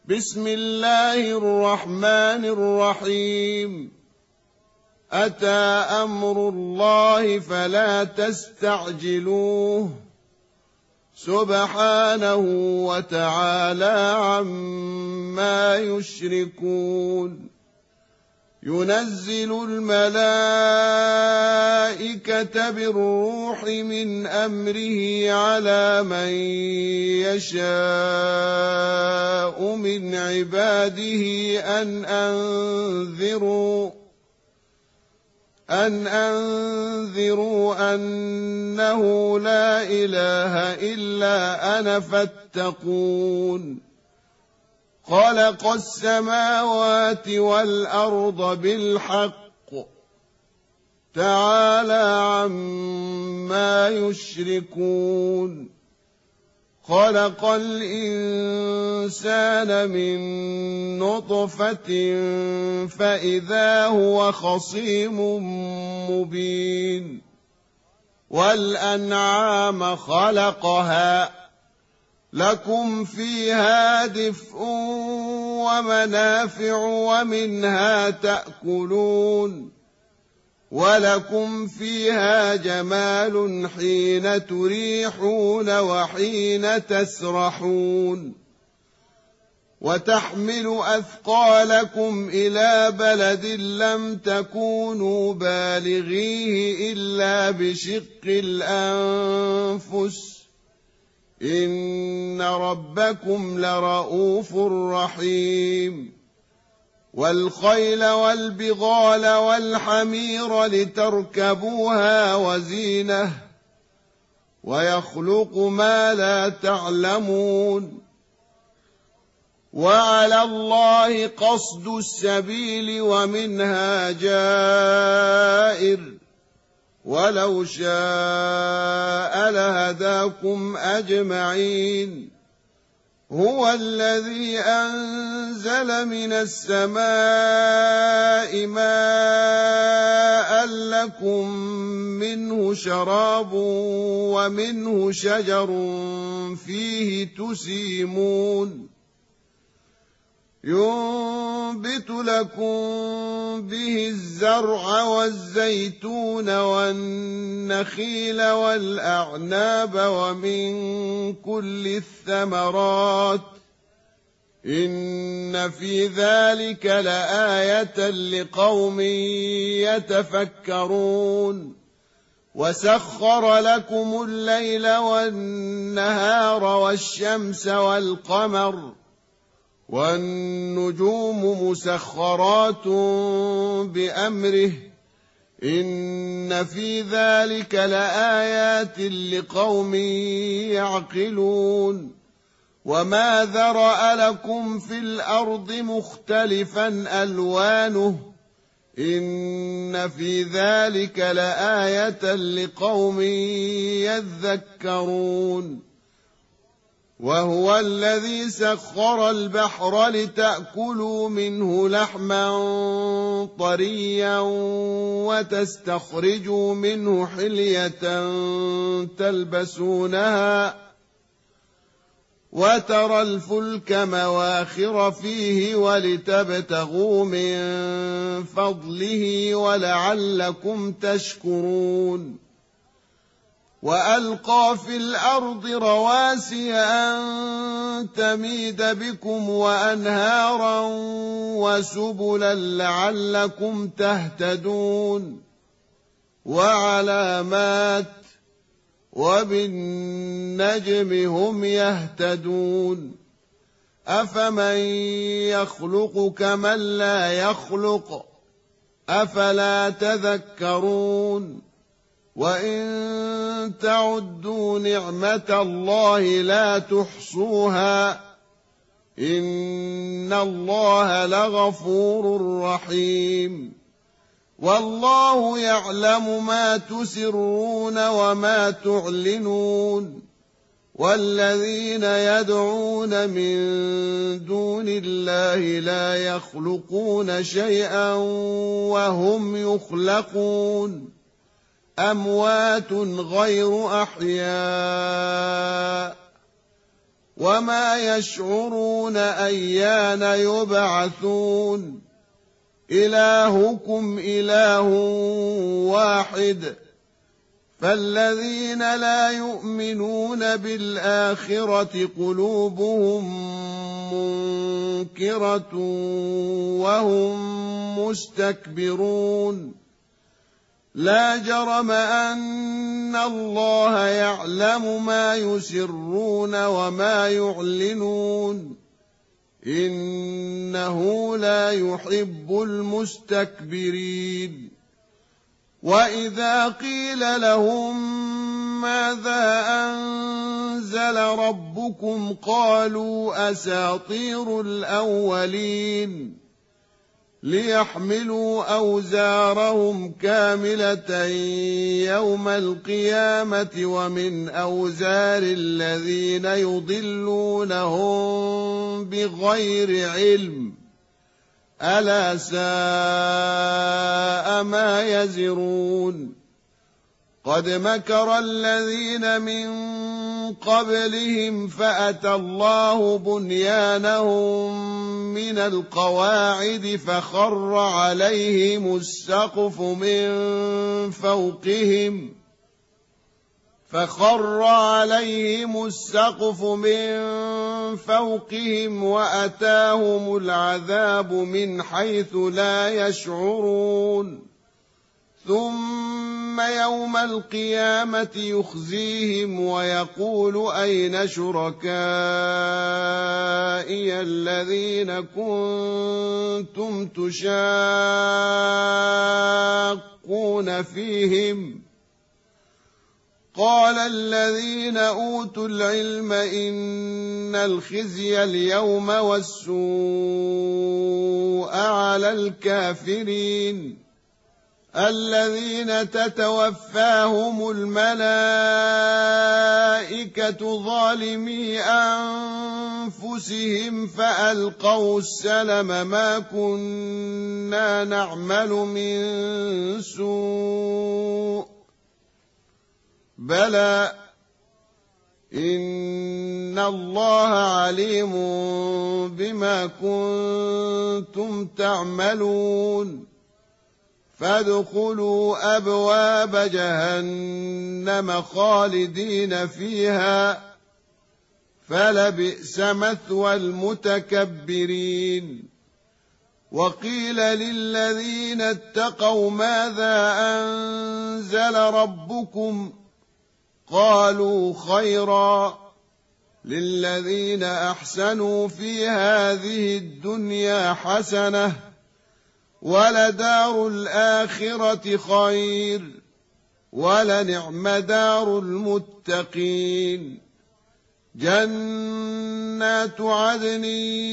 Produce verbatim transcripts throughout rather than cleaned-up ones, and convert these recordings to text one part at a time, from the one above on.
بسم الله الرحمن الرحيم أتى أمر الله فلا تستعجلوه سبحانه وتعالى عما يشركون ينزل الملائكة بالروح من أمره على من يشاء من عباده أن أنذروا أن أنذروا أنه لا إله إلا أنا فاتقون خلق السماوات والأرض بالحق تعالى عما يشركون خلق الإنسان من نطفة فإذا هو خصيم مبين والأنعام خلقها لكم فيها دفء ومنافع ومنها تأكلون ولكم فيها جمال حين تريحون وحين تسرحون وتحمل أثقالكم إلى بلد لم تكونوا بالغيه إلا بشق الأنفس إن ربكم لرؤوف رحيم والخيل والبغال والحمير لتركبوها وزينة ويخلق ما لا تعلمون وعلى الله قصد السبيل ومنها جائر ولو شاء لهداكم أجمعين هو الذي أنزل من السماء ماء لكم منه شراب ومنه شجر فيه تسيمون ينبت لكم به الزرع والزيتون والنخيل والأعناب ومن كل الثمرات إن في ذلك لآية لقوم يتفكرون وسخر لكم الليل والنهار والشمس والقمر والنجوم مسخرات بأمره إن في ذلك لآيات لقوم يعقلون وما ذرأ لكم في الأرض مختلفا ألوانه إن في ذلك لآية لقوم يذكرون وهو الذي سخر البحر لتأكلوا منه لحما طريا وتستخرجوا منه حلية تلبسونها وترى الفلك مواخر فيه ولتبتغوا من فضله ولعلكم تشكرون وألقى في الأرض رواسي أن تميد بكم وأنهارا وسبلا لعلكم تهتدون وعلامات وبالنجم هم يهتدون أفمن يخلق كمن لا يخلق أفلا تذكرون وإن تعدوا نعمة الله لا تحصوها إن الله لغفور رحيم والله يعلم ما تسرون وما تعلنون والذين يدعون من دون الله لا يخلقون شيئا وهم يخلقون أموات غير أحياء وما يشعرون أيان يبعثون إلهكم إله واحد فالذين لا يؤمنون بالآخرة قلوبهم منكرة وهم مستكبرون لا جرم أن الله يعلم ما يسرون وما يعلنون إنه لا يحب المستكبرين وإذا قيل لهم ماذا أنزل ربكم قالوا أساطير الأولين ليحملوا أوزارهم كاملة يوم القيامة ومن أوزار الذين يضلونهم بغير علم ألا ساء ما يزرون قد مكر الذين من قبلهم فأتى الله بنيانهم من القواعد فخر عليهم السقف من فوقهم فخر عليهم السقف من فوقهم وأتاهم العذاب من حيث لا يشعرون ثم يوم القيامة يخزيهم ويقول أين شركائي الذين كنتم تشاقون فيهم قال الذين أوتوا العلم إن الخزي اليوم والسوء على الكافرين الذين تتوفاهم الملائكة ظالمي أنفسهم فألقوا السلم ما كنا نعمل من سوء بلى إن الله عليم بما كنتم تعملون فادخلوا أبواب جهنم خالدين فيها فلبئس مثوى المتكبرين وقيل للذين اتقوا ماذا أنزل ربكم قالوا خيرا للذين أحسنوا في هذه الدنيا حسنة ولدار الآخرة خير ولنعم دار المتقين جنات عدن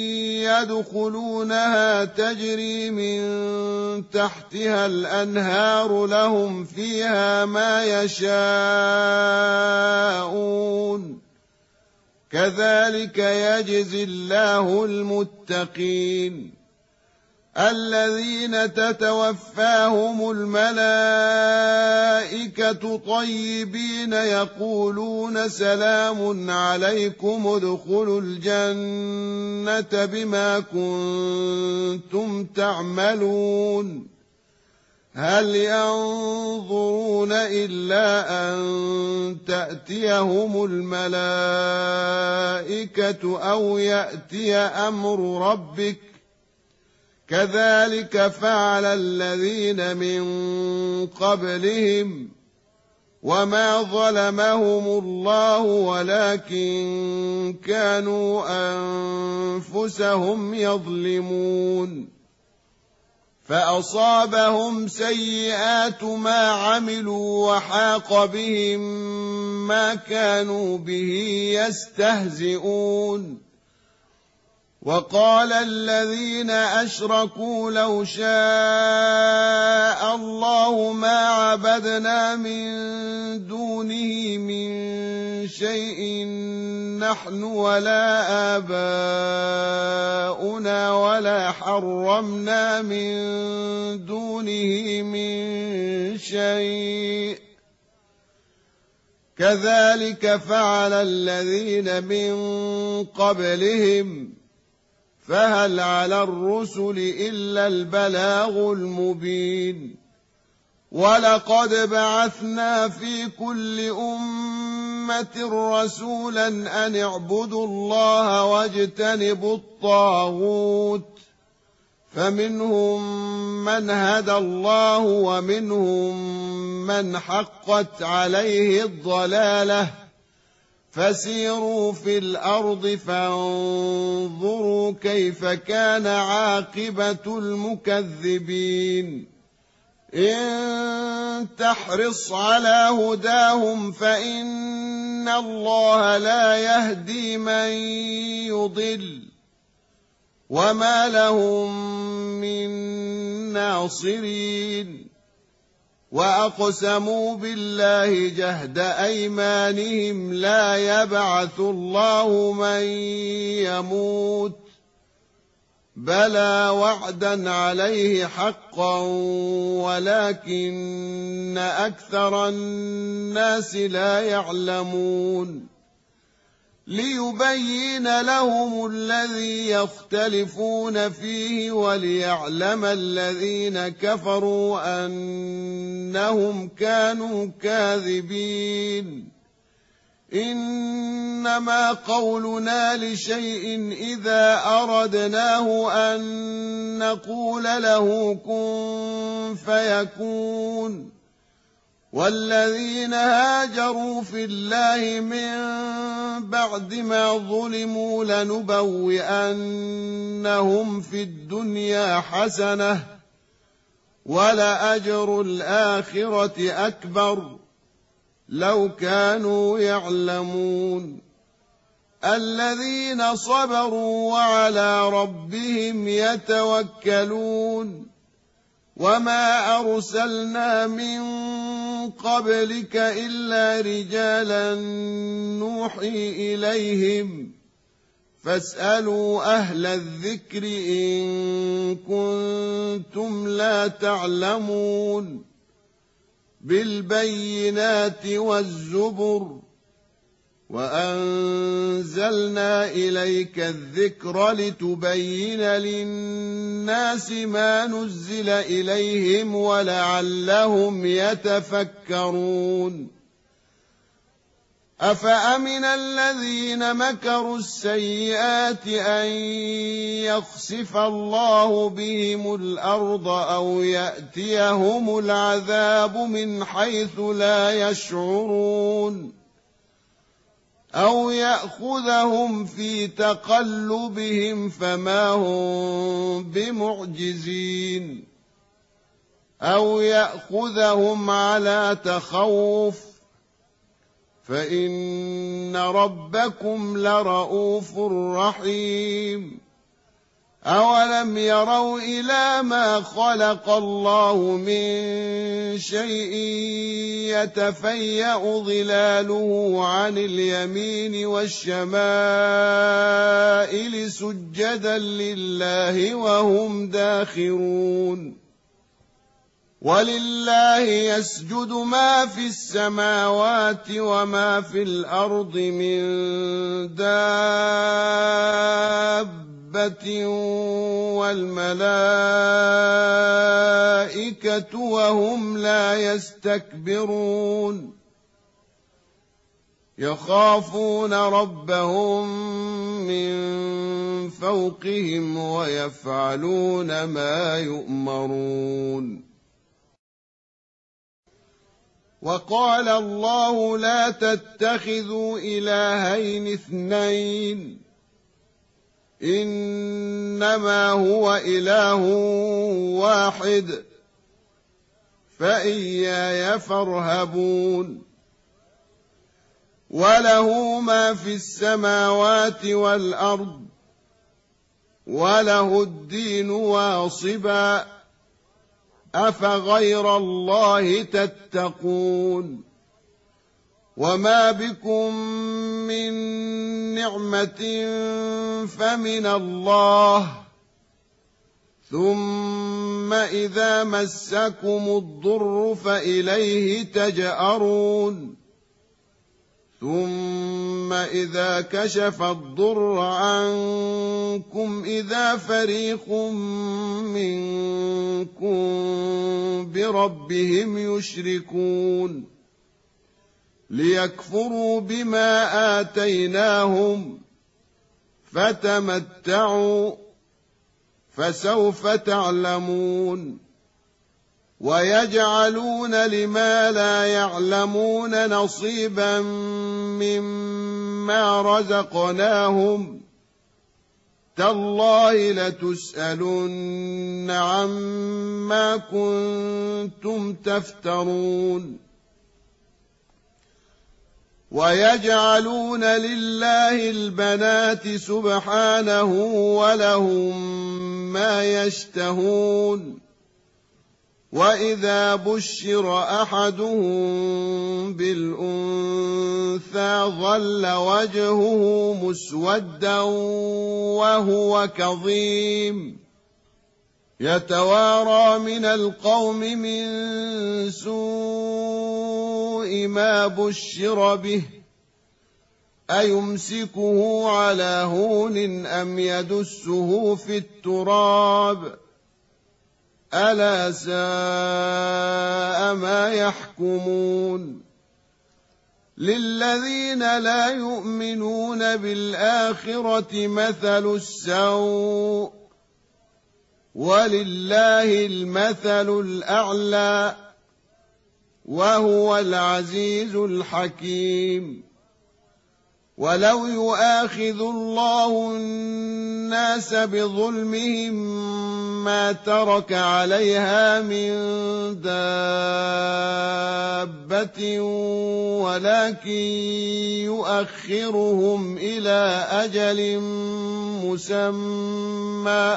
يدخلونها تجري من تحتها الأنهار لهم فيها ما يشاءون كذلك يجزي الله المتقين الذين تتوفاهم الملائكة طيبين يقولون سلام عليكم ادخلوا الجنة بما كنتم تعملون هل ينظرون إلا أن تأتيهم الملائكة أو يأتي أمر ربك كذلك فعل الذين من قبلهم وما ظلمهم الله ولكن كانوا أنفسهم يظلمون فأصابهم سيئات ما عملوا وحاق بهم ما كانوا به يستهزئون وقال الذين أشركوا لو شاء الله ما عبدنا من دونه من شيء نحن ولا آباؤنا ولا حرمنا من دونه من شيء كذلك فعل الذين من قبلهم فهل على الرسل إلا البلاغ المبين ولقد بعثنا في كل أمة رسولا أن اعبدوا الله واجتنبوا الطاغوت فمنهم من هدى الله ومنهم من حقت عليه الضلالة فسيروا في الأرض فانظروا كيف كان عاقبة المكذبين إن تحرص على هداهم فإن الله لا يهدي من يضل وما لهم من ناصرين وأقسموا بالله جهد أيمانهم لا يبعث الله من يموت بلى وعدا عليه حقا ولكن أكثر الناس لا يعلمون ليبين لهم الذي يختلفون فيه وليعلم الذين كفروا أنهم كانوا كاذبين إنما قولنا لشيء إذا أردناه أن نقول له كن فيكون والذين هاجروا في الله من بعد ما ظلموا لنبوئنهم في الدنيا حسنة ولأجر الآخرة أكبر لو كانوا يعلمون الذين صبروا وعلى ربهم يتوكلون وما أرسلنا من قبلك إلا رجالا نوحي إليهم فاسألوا أهل الذكر إن كنتم لا تعلمون بالبينات والزبر وأنزلنا إليك الذكر لتبين للناس ما نزل إليهم ولعلهم يتفكرون أفأمن الذين مكروا السيئات أن يخسف الله بهم الأرض أو يأتيهم العذاب من حيث لا يشعرون أو يأخذهم في تقلبهم فما هم بمعجزين أو يأخذهم على تخوف فإن ربكم لرؤوف رحيم أولم يروا إلى ما خلق الله من شيء يتفيأ ظلاله عن اليمين والشمائل سجدا لله وهم داخرون ولله يسجد ما في السماوات وما في الأرض من دابة والملائكة وهم لا يستكبرون يخافون ربهم من فوقهم ويفعلون ما يؤمرون وقال الله لا تتخذوا إلهين اثنين إنما هو إله واحد فإياي فارهبون وله ما في السماوات والأرض وله الدين واصبا أفغير الله تتقون وما بكم من نعمة فمن الله ثم إذا مسكم الضر فإليه تجأرون ثم إذا كشف الضر عنكم إذا فريق منكم بربهم يشركون ليكفروا بما آتيناهم فتمتعوا فسوف تعلمون ويجعلون لما لا يعلمون نصيبا مما رزقناهم تالله لتسألن عما كنتم تفترون ويجعلون لله البنات سبحانه ولهم ما يشتهون وإذا بشر أحدهم بالأنثى ظل وجهه مسودا وهو كظيم يتوارى من القوم من سوء ما بشر به أيمسكه على هون أم يدسه في التراب ألا ساء ما يحكمون للذين لا يؤمنون بالآخرة مثل السوء ولله المثل الأعلى وهو العزيز الحكيم ولو يؤاخذ الله الناس بظلمهم ما ترك عليها من دابة ولكن يؤخرهم إلى أجل مسمى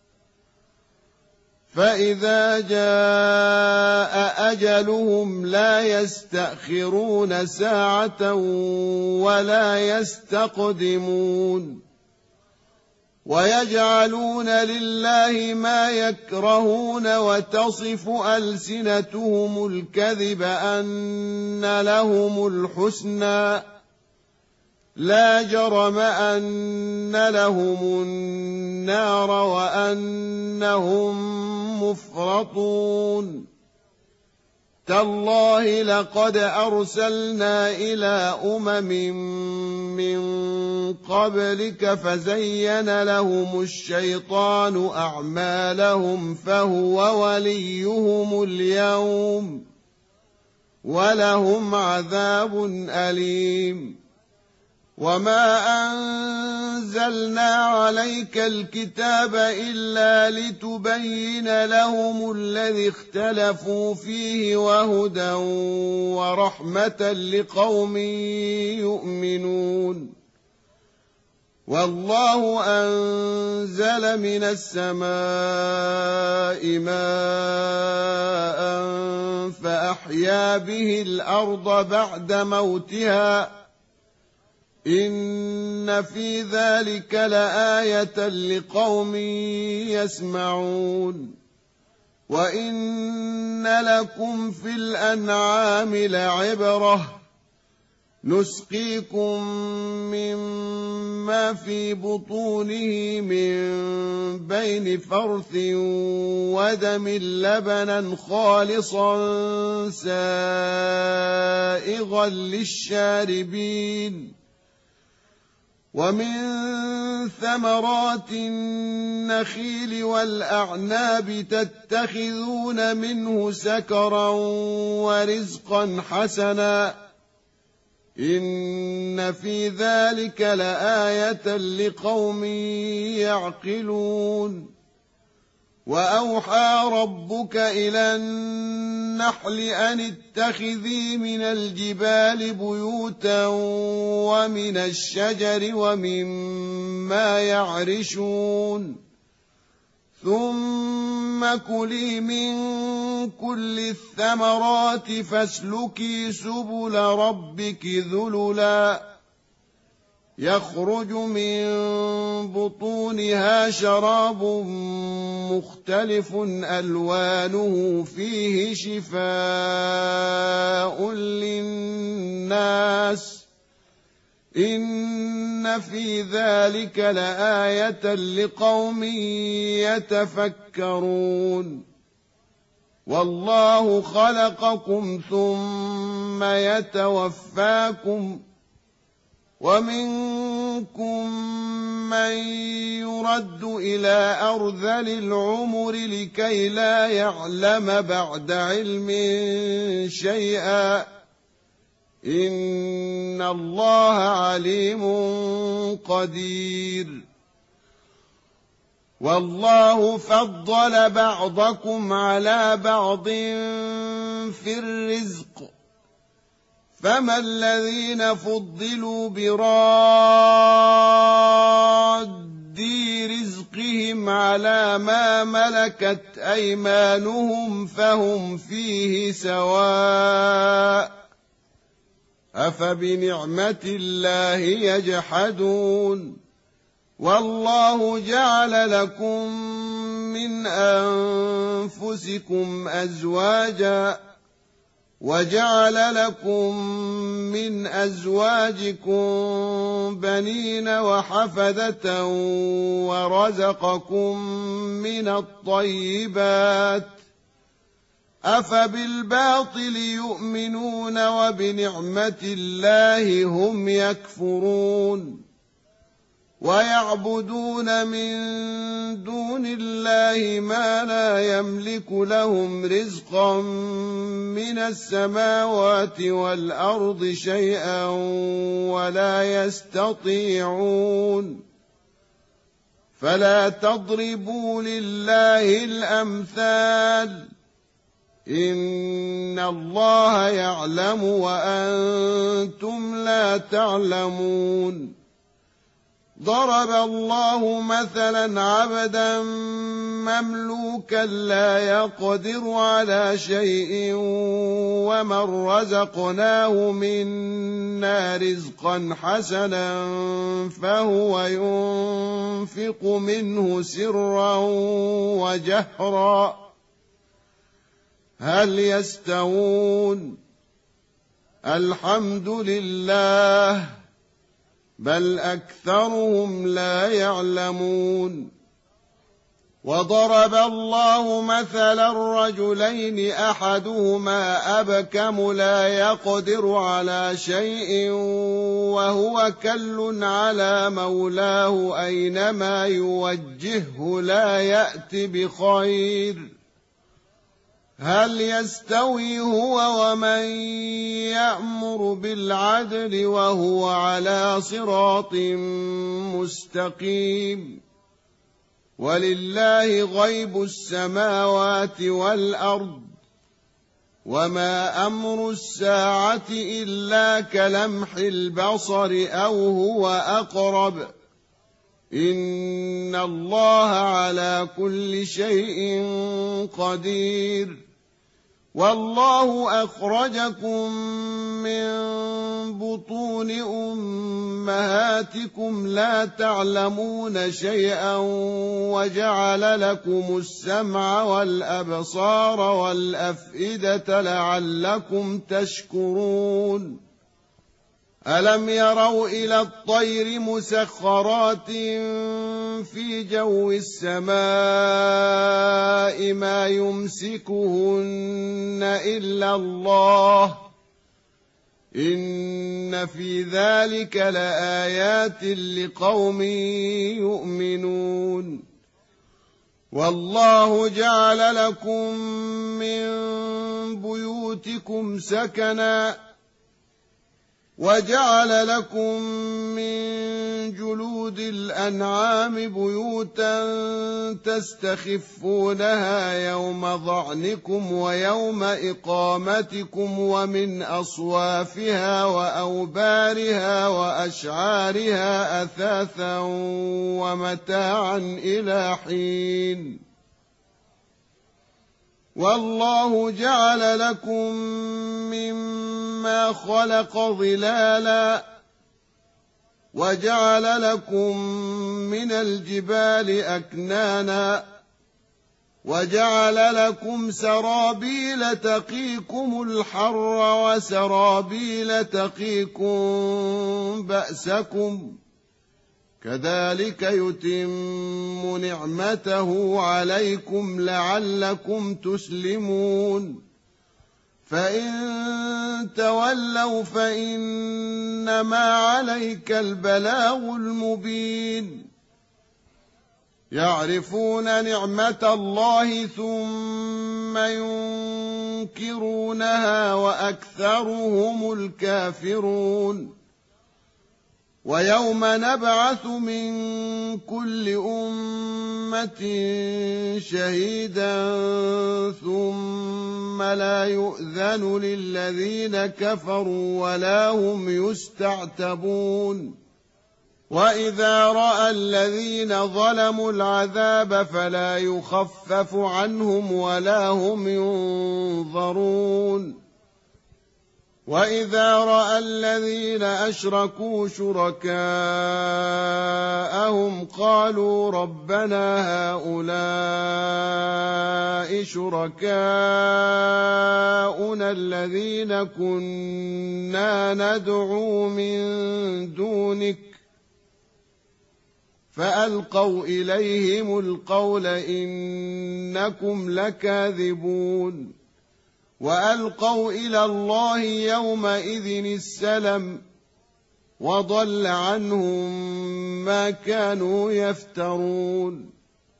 فإذا جاء أجلهم لا يستأخرون ساعة ولا يستقدمون ويجعلون لله ما يكرهون وتصف ألسنتهم الكذب أن لهم الحسنى لا جرم أن لهم النار وأنهم مفرطون تالله لقد أرسلنا إلى أمم من قبلك فزين لهم الشيطان أعمالهم فهو وليهم اليوم ولهم عذاب أليم وما أنزلنا عليك الكتاب إلا لتبين لهم الذي اختلفوا فيه وهدى ورحمة لقوم يؤمنون والله أنزل من السماء ماء فأحيا به الأرض بعد موتها إن في ذلك لآية لقوم يسمعون وإن لكم في الأنعام لعبرة نسقيكم مما في بطونه من بين فرث ودم لبنا خالصا سائغا للشاربين ومن ثمرات النخيل والأعناب تتخذون منه سكرا ورزقا حسنا إن في ذلك لآية لقوم يعقلون وأوحى ربك إلى النحل أن اتخذي من الجبال بيوتا ومن الشجر ومما يعرشون ثم كلي من كل الثمرات فاسلكي سبل ربك ذللا يخرج من بطونها شراب مختلف ألوانه فيه شفاء للناس إن في ذلك لآية لقوم يتفكرون والله خلقكم ثم يتوفاكم ومنكم من يرد إلى أرذل العمر لكي لا يعلم بعد علم شيئا إن الله عليم قدير والله فضل بعضكم على بعض في الرزق فما الذين فضلوا براد رزقهم على ما ملكت أيمانهم فهم فيه سواء أفبنعمة الله يجحدون والله جعل لكم من أنفسكم أزواجا وجعل لكم من أزواجكم بنين وحفدة ورزقكم من الطيبات أفبالباطل يؤمنون وبنعمة الله هم يكفرون ويعبدون من دون الله ما لا يملك لهم رزقا من السماوات والأرض شيئا ولا يستطيعون فلا تضربوا لله الأمثال إن الله يعلم وأنتم لا تعلمون ضرب الله مثلا عبدا مملوكا لا يقدر على شيء ومن رزقناه منا رزقا حسنا فهو ينفق منه سرا وجهرا هل يستوون الحمد لله بل أكثرهم لا يعلمون وضرب الله مثلا رجلين أحدهما أبكم لا يقدر على شيء وهو كل على مولاه أينما يوجهه لا يأتي بخير هل يستوي هو ومن يأمر بالعدل وهو على صراط مستقيم ولله غيب السماوات والأرض وما أمر الساعة إلا كلمح البصر أو هو أقرب إن الله على كل شيء قدير والله أخرجكم من بطون أمهاتكم لا تعلمون شيئا وجعل لكم السمع والأبصار والأفئدة لعلكم تشكرون ألم يروا إلى الطير مسخرات في جو السماء ما يمسكهن إلا الله إن في ذلك لآيات لقوم يؤمنون والله جعل لكم من بيوتكم سكنا وجعل لكم من جلود الأنعام بيوتا تستخفونها يوم ظعنكم ويوم إقامتكم ومن أصوافها وأوبارها وأشعارها أثاثا ومتاعا إلى حين والله جعل لكم مما خلق ظلالا وجعل لكم من الجبال أكنانا وجعل لكم سرابيل تقيكم الحر وسرابيل تقيكم بأسكم كذلك يتم نعمته عليكم لعلكم تسلمون فإن تولوا فإنما عليك البلاغ المبين يعرفون نعمة الله ثم ينكرونها وأكثرهم الكافرون ويوم نبعث من كل أمة شهيدا ثم لا يؤذن للذين كفروا ولا هم يستعتبون وإذا رأى الذين ظلموا العذاب فلا يخفف عنهم ولا هم ينظرون وإذا رأى الذين أشركوا شركاءهم قالوا ربنا هؤلاء شركاؤنا الذين كنا ندعو من دونك فألقوا إليهم القول إنكم لكاذبون وألقوا إلى الله يومئذ السلم وضل عنهم ما كانوا يفترون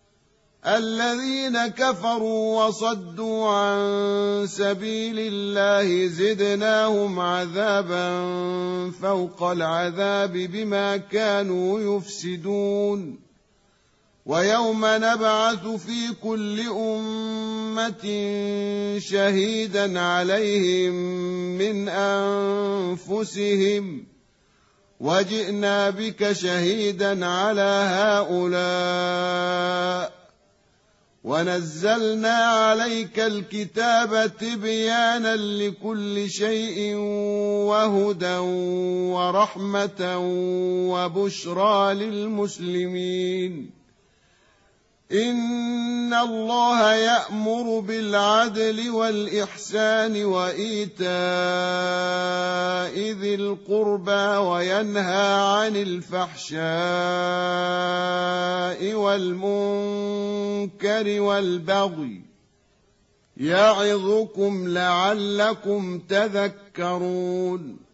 الذين كفروا وصدوا عن سبيل الله زدناهم عذابا فوق العذاب بما كانوا يفسدون ويوم نبعث في كل أمة شهيدا عليهم من أنفسهم وجئنا بك شهيدا على هؤلاء ونزلنا عليك الكتاب تبيانا لكل شيء وهدى ورحمة وبشرى للمسلمين إن الله يأمر بالعدل والإحسان وإيتاء ذي القربى وينهى عن الفحشاء والمنكر والبغي يعظكم لعلكم تذكرون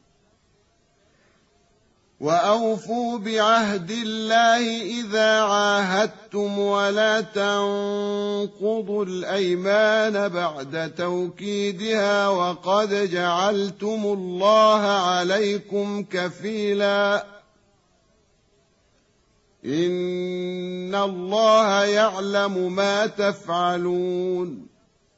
وأوفوا بعهد الله إذا عاهدتم ولا تنقضوا الأيمان بعد توكيدها وقد جعلتم الله عليكم كفيلا إن الله يعلم ما تفعلون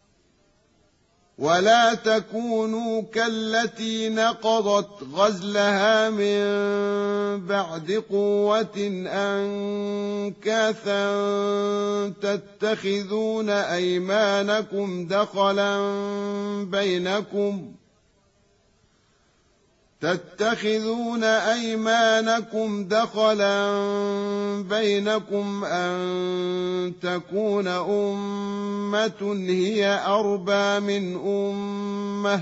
ولا تكونوا كالتي نقضت غزلها من بعد قوة أنكاثا تتخذون أيمانكم دخلا بينكم تتخذون أيمانكم دخلا بينكم أن تكون أمة هي أربى من أمة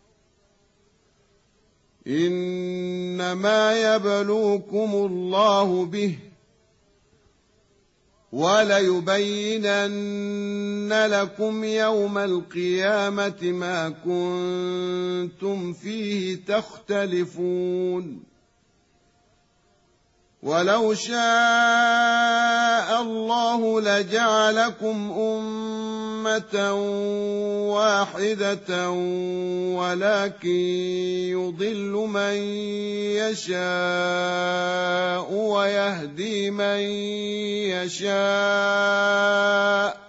إنما يبلوكم الله به وليبينن لكم يوم القيامة ما كنتم فيه تختلفون ولو شاء الله لجعلكم أمة واحدة ولكن يضل من يشاء ويهدي من يشاء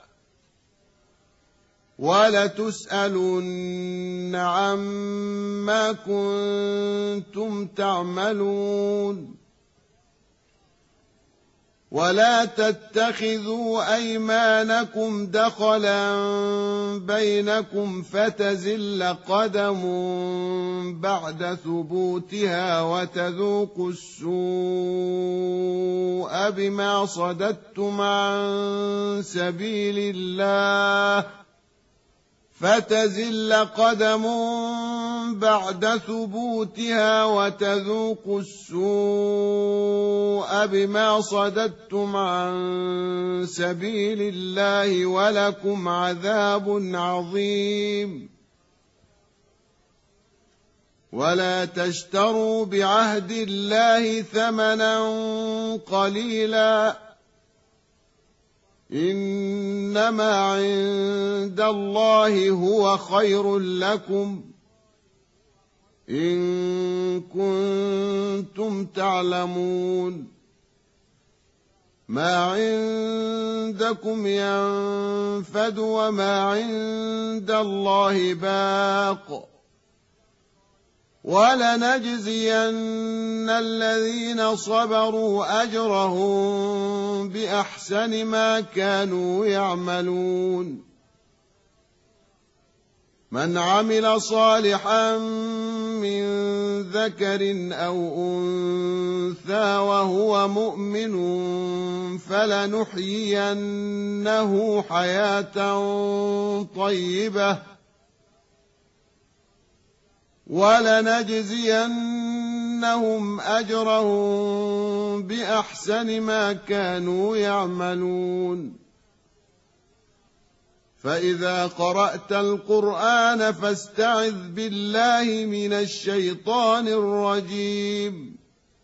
ولتسألن عما كنتم تعملون ولا تتخذوا أيمانكم دخلا بينكم فتزل قدم بعد ثبوتها وتذوقوا السوء بما صددتم عن سبيل الله فتزل قدم بعد ثبوتها وتذوقوا السوء بما صددتم عن سبيل الله ولكم عذاب عظيم. ولا تشتروا بعهد الله ثمنا قليلا إنما عند الله هو خير لكم إن كنتم تعلمون. ما عندكم ينفد وما عند الله باق ولنجزين الذين صبروا أجرهم بأحسن ما كانوا يعملون. من عمل صالحا من ذكر أو أنثى وهو مؤمن فلنحيينه حياة طيبة ولنجزينهم أجرهم بأحسن ما كانوا يعملون. فإذا قرأت القرآن فاستعذ بالله من الشيطان الرجيم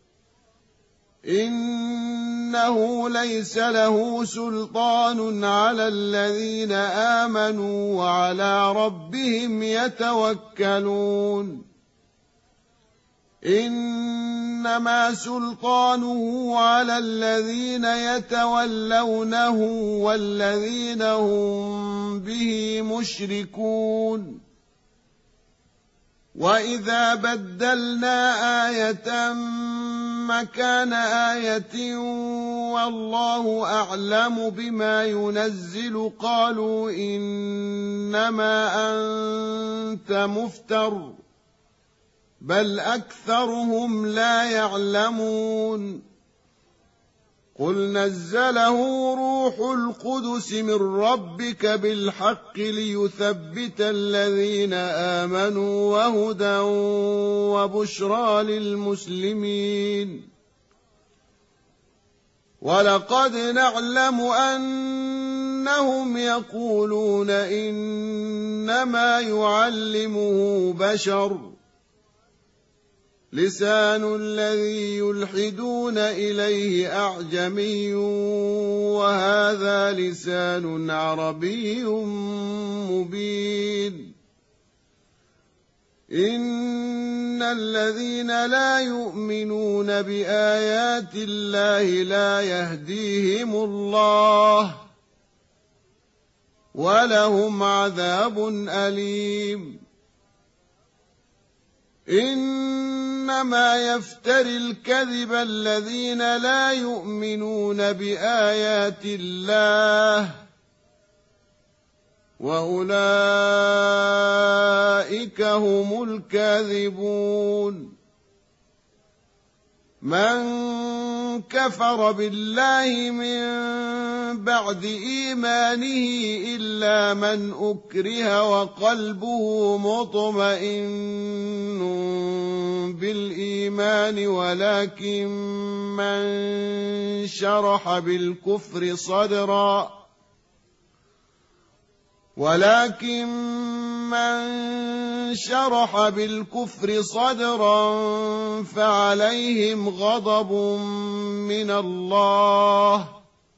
إنه ليس له سلطان على الذين آمنوا وعلى ربهم يتوكلون. إنما سلطانه على الذين يتولونه والذين هم به مشركون. وإذا بدلنا آية مكان آية والله أعلم بما ينزل قالوا إنما أنت مفتر بل أكثرهم لا يعلمون. قل نزله روح القدس من ربك بالحق ليثبت الذين آمنوا وهدى وبشرى للمسلمين. ولقد نعلم أنهم يقولون إنما يعلمه بشر لسان الذي يلحدون إليه أعجمي وهذا لسان عربي مبين. إن الذين لا يؤمنون بآيات الله لا يهديهم الله ولهم عذاب أليم. إنما يفتري الكذب الذين لا يؤمنون بآيات الله وأولئك هم الكاذبون. من كفر بالله من بعد إيمانه إلا من أكره وقلبه مطمئن بالإيمان ولكن من شرح بالكفر صدرا ولكن من شرح بالكفر صدرا فعليهم غضب من الله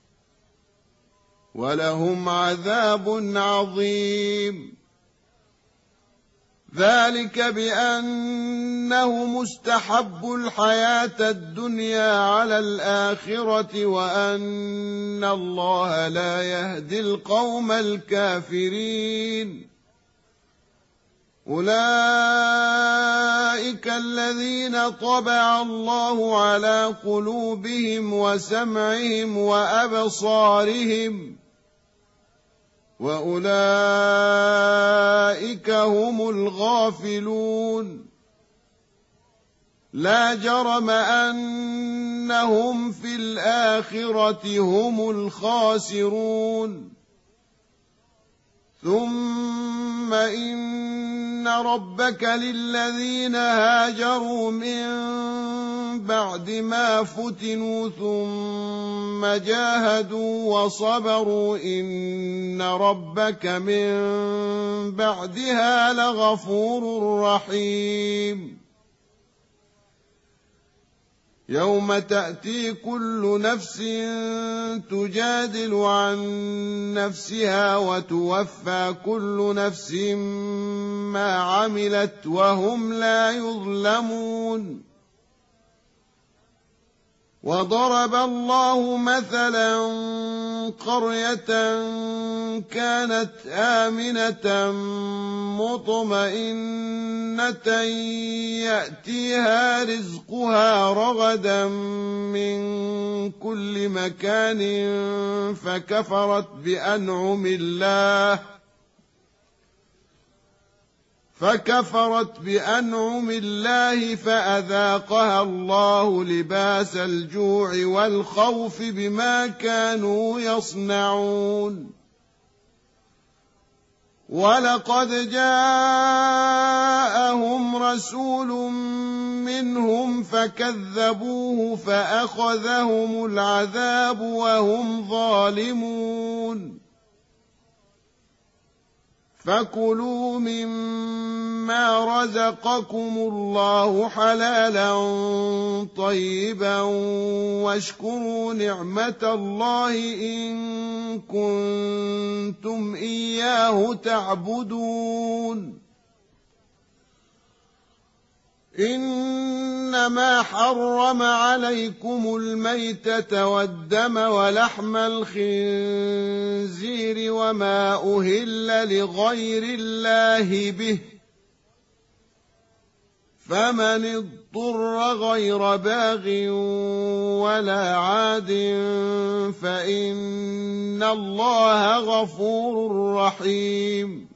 ولهم عذاب عظيم. ذلك بأنه مستحب الحياة الدنيا على الآخرة وأن الله لا يهدي القوم الكافرين. أولئك الذين طبع الله على قلوبهم وسمعهم وأبصارهم وأولئك هم الغافلون لا جرم أنهم في الآخرة هم الخاسرون ثم إن ربك للذين هاجروا من بعد ما فتنوا ثم جاهدوا وصبروا إن ربك من بعدها لغفور رحيم يوم تأتي كل نفس تجادل عن نفسها وتوفى كل نفس ما عملت وهم لا يظلمون وضرب الله مثلا قرية كانت آمنة مطمئنة يأتيها رزقها رغدا من كل مكان فكفرت بأنعم الله فكفرت بأنعم الله فأذاقها الله لباس الجوع والخوف بما كانوا يصنعون ولقد جاءهم رسول منهم فكذبوه فأخذهم العذاب وهم ظالمون فكلوا مما رزقكم الله حلالا طيبا واشكروا نعمة الله إن كنتم إياه تعبدون إنما حرم عليكم الميتة والدم ولحم الخنزير وما أهل لغير الله به فمن اضطر غير باغ ولا عاد فإن الله غفور رحيم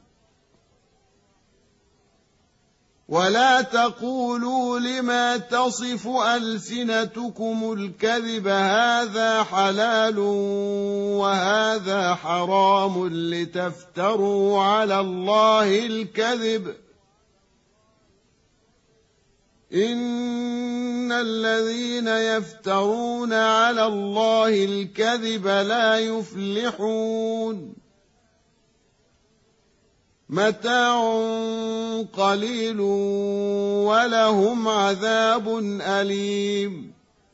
ولا تقولوا لما تصف ألسنتكم الكذب هذا حلال وهذا حرام لتفتروا على الله الكذب إن الذين يفترون على الله الكذب لا يفلحون متاع قليل ولهم عذاب أليم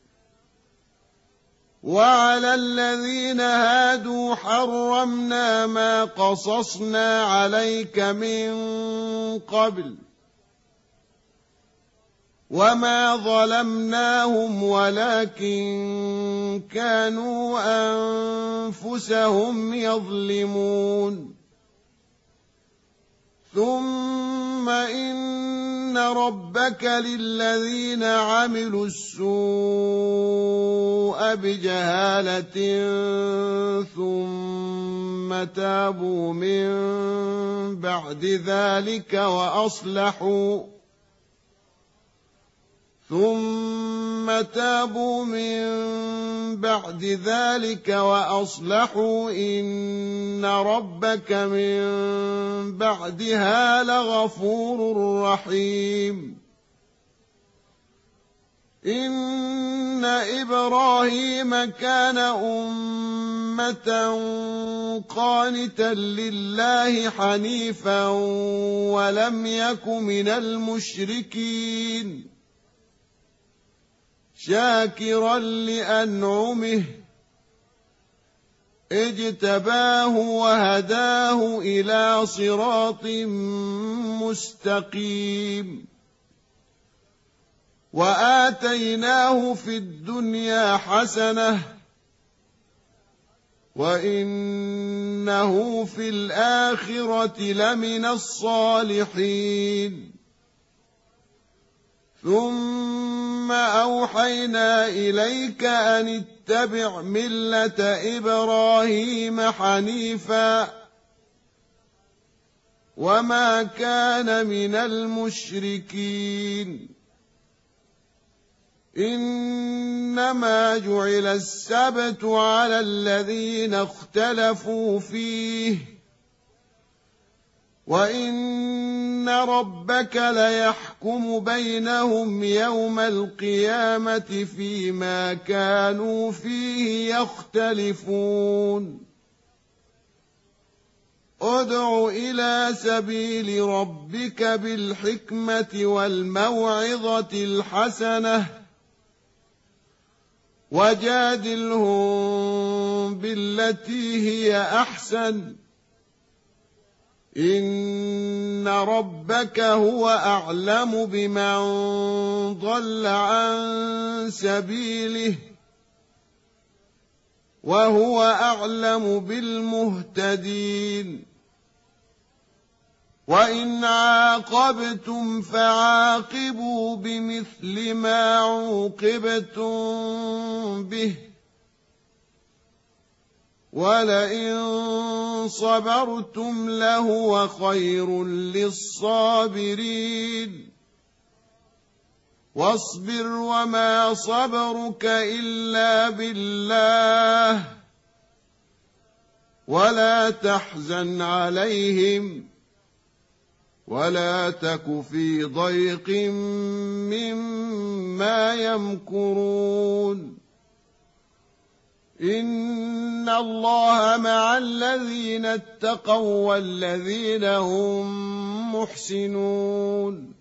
وعلى الذين هادوا حرمنا ما قصصنا عليك من قبل وما ظلمناهم ولكن كانوا أنفسهم يظلمون ثم إن ربك للذين عملوا السوء بجهالة ثم تابوا من بعد ذلك وأصلحوا ثم تابوا من بعد ذلك وأصلحوا إن ربك من بعدها لغفور رحيم إن إبراهيم كان أمة قانتا لله حنيفا ولم يك من المشركين شاكرا لأنعمه اجتباه وهداه إلى صراط مستقيم وآتيناه في الدنيا حسنة وإنه في الآخرة لمن الصالحين. ثم أوحينا إليك أن اتبع ملة إبراهيم حنيفا وما كان من المشركين. إنما جعل السبت على الذين اختلفوا فيه وإن ربك ليحكم بينهم يوم القيامة فيما كانوا فيه يختلفون. ادع إلى سبيل ربك بالحكمة والموعظة الحسنة وجادلهم بالتي هي أحسن إن ربك هو أعلم بمن ضل عن سبيله وهو أعلم بالمهتدين. وإن عاقبتم فعاقبوا بمثل ما عوقبتم به ولئن صبرتم لهو خير للصابرين. واصبر وما صبرك إلا بالله ولا تحزن عليهم ولا تك في ضيق مما يمكرون. إن الله مع الذين اتقوا والذين هم محسنون.